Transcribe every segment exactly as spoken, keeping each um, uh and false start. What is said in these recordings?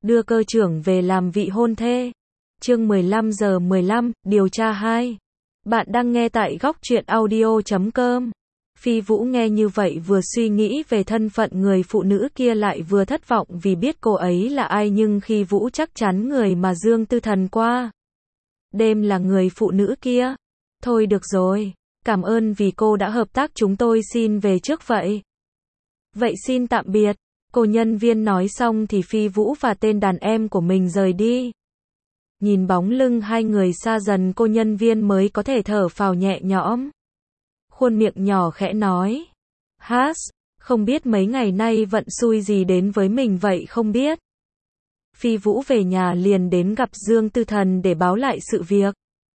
đưa cơ trưởng về làm vị hôn thê. Chương mười lăm giờ mười lăm, điều tra hai. Bạn đang nghe tại góc truyện audio chấm com. Phi Vũ nghe như vậy vừa suy nghĩ về thân phận người phụ nữ kia lại vừa thất vọng vì biết cô ấy là ai, nhưng khi Vũ chắc chắn người mà Dương Tư Thần qua đêm là người phụ nữ kia. Thôi được rồi, cảm ơn vì cô đã hợp tác, chúng tôi xin về trước vậy. Vậy xin tạm biệt. Cô nhân viên nói xong thì Phi Vũ và tên đàn em của mình rời đi. Nhìn bóng lưng hai người xa dần, cô nhân viên mới có thể thở phào nhẹ nhõm. Khuôn miệng nhỏ khẽ nói. Hát, không biết mấy ngày nay vận xui gì đến với mình vậy không biết. Phi Vũ về nhà liền đến gặp Dương Tư Thần để báo lại sự việc.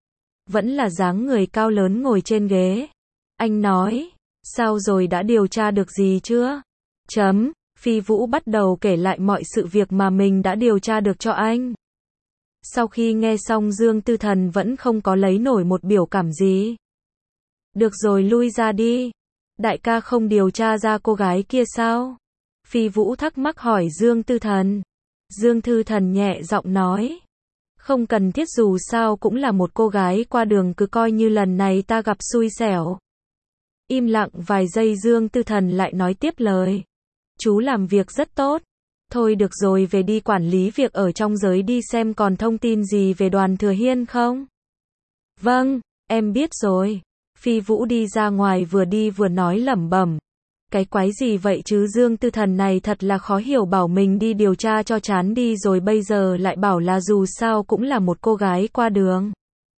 Vẫn là dáng người cao lớn ngồi trên ghế. Anh nói, sao rồi, đã điều tra được gì chưa? Chấm, Phi Vũ bắt đầu kể lại mọi sự việc mà mình đã điều tra được cho anh. Sau khi nghe xong, Dương Tư Thần vẫn không có lấy nổi một biểu cảm gì. Được rồi, lui ra đi. Đại ca không điều tra ra cô gái kia sao? Phi Vũ thắc mắc hỏi Dương Tư Thần. Dương Tư Thần nhẹ giọng nói. Không cần thiết, dù sao cũng là một cô gái qua đường, cứ coi như lần này ta gặp xui xẻo. Im lặng vài giây, Dương Tư Thần lại nói tiếp lời. Chú làm việc rất tốt. Thôi được rồi, về đi quản lý việc ở trong giới đi, xem còn thông tin gì về Đoàn Thừa Hiên không? Vâng, em biết rồi. Phi Vũ đi ra ngoài, vừa đi vừa nói lẩm bẩm. Cái quái gì vậy chứ, Dương Tư Thần này thật là khó hiểu, bảo mình đi điều tra cho chán đi rồi bây giờ lại bảo là dù sao cũng là một cô gái qua đường.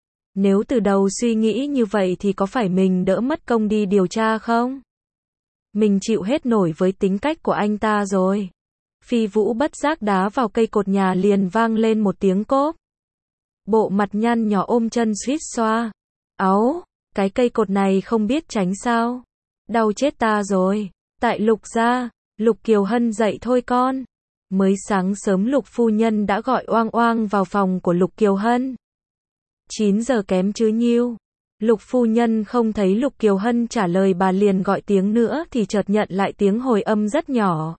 Nếu từ đầu suy nghĩ như vậy thì có phải mình đỡ mất công đi điều tra không? Mình chịu hết nổi với tính cách của anh ta rồi. Phi Vũ bất giác đá vào cây cột nhà, liền vang lên một tiếng cốp. Bộ mặt nhăn nhỏ ôm chân suýt xoa. Áu, cái cây cột này không biết tránh sao? Đau chết ta rồi. Tại Lục gia, Lục Kiều Hân dậy thôi con. Mới sáng sớm Lục phu nhân đã gọi oang oang vào phòng của Lục Kiều Hân. chín giờ kém chứ nhiêu. Lục phu nhân không thấy Lục Kiều Hân trả lời, bà liền gọi tiếng nữa thì chợt nhận lại tiếng hồi âm rất nhỏ.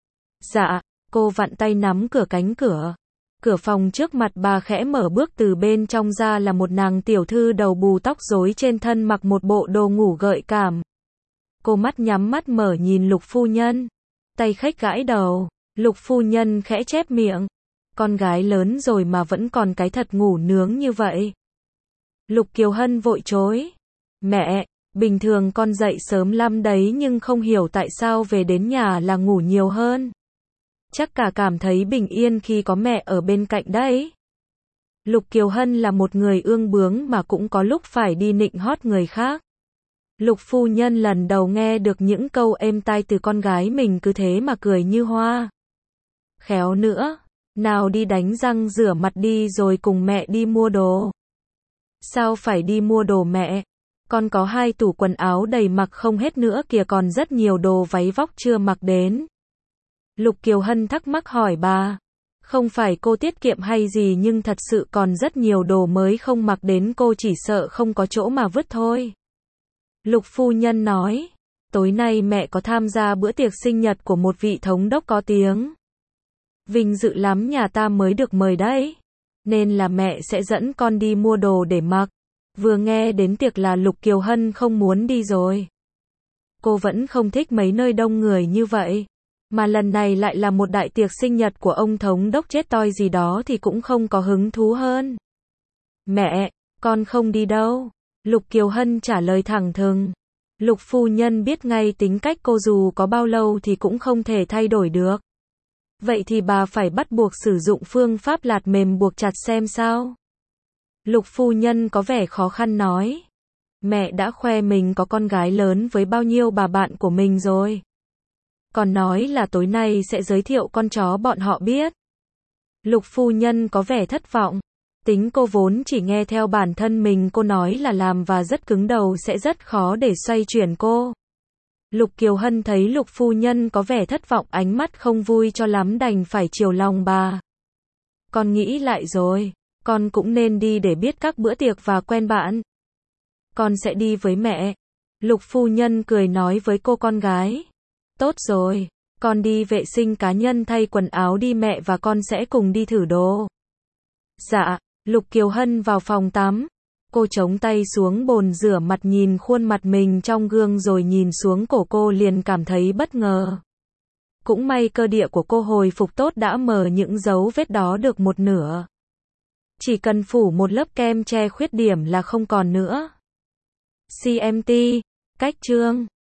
Dạ, cô vặn tay nắm cửa cánh cửa. Cửa phòng trước mặt bà khẽ mở, bước từ bên trong ra là một nàng tiểu thư đầu bù tóc rối, trên thân mặc một bộ đồ ngủ gợi cảm. Cô mắt nhắm mắt mở nhìn Lục phu nhân. Tay khách gãi đầu. Lục phu nhân khẽ chép miệng. Con gái lớn rồi mà vẫn còn cái thật ngủ nướng như vậy. Lục Kiều Hân vội chối. Mẹ, bình thường con dậy sớm lắm đấy, nhưng không hiểu tại sao về đến nhà là ngủ nhiều hơn. Chắc cả cảm thấy bình yên khi có mẹ ở bên cạnh đấy. Lục Kiều Hân là một người ương bướng mà cũng có lúc phải đi nịnh hót người khác. Lục phu nhân lần đầu nghe được những câu êm tai từ con gái mình, cứ thế mà cười như hoa. Khéo nữa, nào đi đánh răng rửa mặt đi rồi cùng mẹ đi mua đồ. Sao phải đi mua đồ mẹ? Con có hai tủ quần áo đầy mặc không hết nữa kìa, còn rất nhiều đồ váy vóc chưa mặc đến. Lục Kiều Hân thắc mắc hỏi bà. Không phải cô tiết kiệm hay gì, nhưng thật sự còn rất nhiều đồ mới không mặc đến, cô chỉ sợ không có chỗ mà vứt thôi. Lục phu nhân nói. Tối nay mẹ có tham gia bữa tiệc sinh nhật của một vị thống đốc có tiếng. Vinh dự lắm, nhà ta mới được mời đấy. Nên là mẹ sẽ dẫn con đi mua đồ để mặc. Vừa nghe đến tiệc là Lục Kiều Hân không muốn đi rồi. Cô vẫn không thích mấy nơi đông người như vậy. Mà lần này lại là một đại tiệc sinh nhật của ông thống đốc chết toi gì đó thì cũng không có hứng thú hơn. Mẹ, con không đi đâu. Lục Kiều Hân trả lời thẳng thừng. Lục phu nhân biết ngay tính cách cô, dù có bao lâu thì cũng không thể thay đổi được. Vậy thì bà phải bắt buộc sử dụng phương pháp lạt mềm buộc chặt xem sao. Lục phu nhân có vẻ khó khăn nói. Mẹ đã khoe mình có con gái lớn với bao nhiêu bà bạn của mình rồi. Còn nói là tối nay sẽ giới thiệu con chó bọn họ biết. Lục phu nhân có vẻ thất vọng. Tính cô vốn chỉ nghe theo bản thân mình, cô nói là làm và rất cứng đầu, sẽ rất khó để xoay chuyển cô. Lục Kiều Hân thấy Lục phu nhân có vẻ thất vọng, ánh mắt không vui cho lắm, đành phải chiều lòng bà. Con nghĩ lại rồi, con cũng nên đi để biết các bữa tiệc và quen bạn. Con sẽ đi với mẹ. Lục phu nhân cười nói với cô con gái. Tốt rồi, Con đi vệ sinh cá nhân thay quần áo đi, mẹ và con sẽ cùng đi thử đồ. Dạ. Lục Kiều Hân vào phòng tắm. Cô chống tay xuống bồn rửa mặt, nhìn khuôn mặt mình trong gương rồi nhìn xuống cổ, cô liền cảm thấy bất ngờ. Cũng may cơ địa của cô hồi phục tốt, đã mờ những dấu vết đó được một nửa. Chỉ cần phủ một lớp kem che khuyết điểm là không còn nữa. xê em tê, cách chương